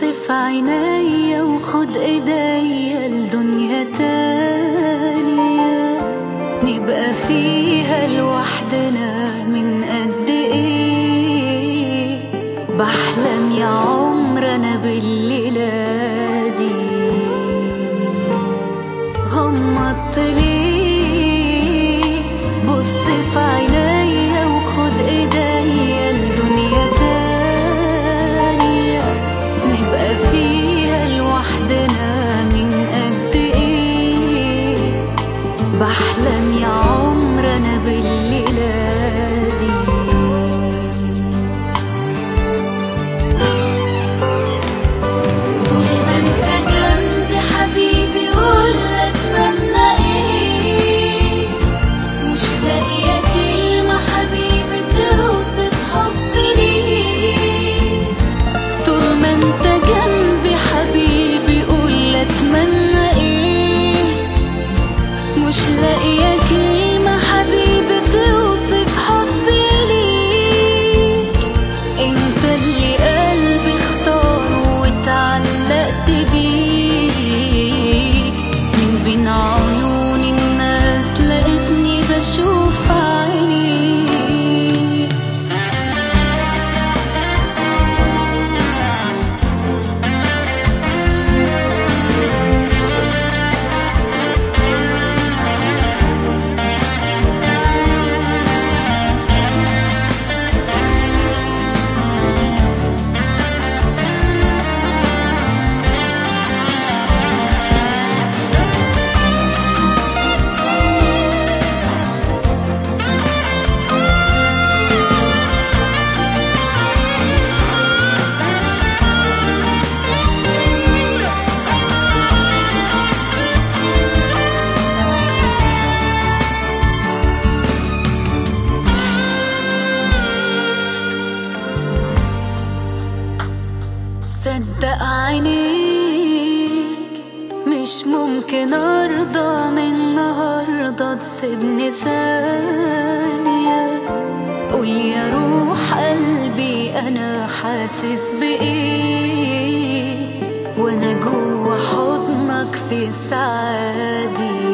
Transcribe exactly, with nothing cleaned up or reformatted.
في عينيا وخد ايديا لدنيا تانية نبقى فيها لوحدنا. من قد ايه بحلم يا عمر انا بالليلة دي. غمضت ليه بص في عينيا وخد ايديا لدنيا تانية نبقى فيها لوحدنا. من قد ايه بحلم يا عمر انا بالليلة دي. طول ما انت جنبي حبيبي قول اتمنى ايه. مش لاقيه كلمه حبيبي توصف حبي ليك. طول ما انت جنبي حبيبي قول اتمنى ايه. مش لاقيه كلمه حبيبي توصف حبي ليك. انت اللي قلبي اختاره واتعلقت بيك. من بين عيون الناس لقيتني بشوف عينيك. صدق عينيك مش ممكن ارضى من النهارده تسيبني ثانية. قول يا روح قلبي انا حاسس بايه وانا جوا حضنك في السعادة.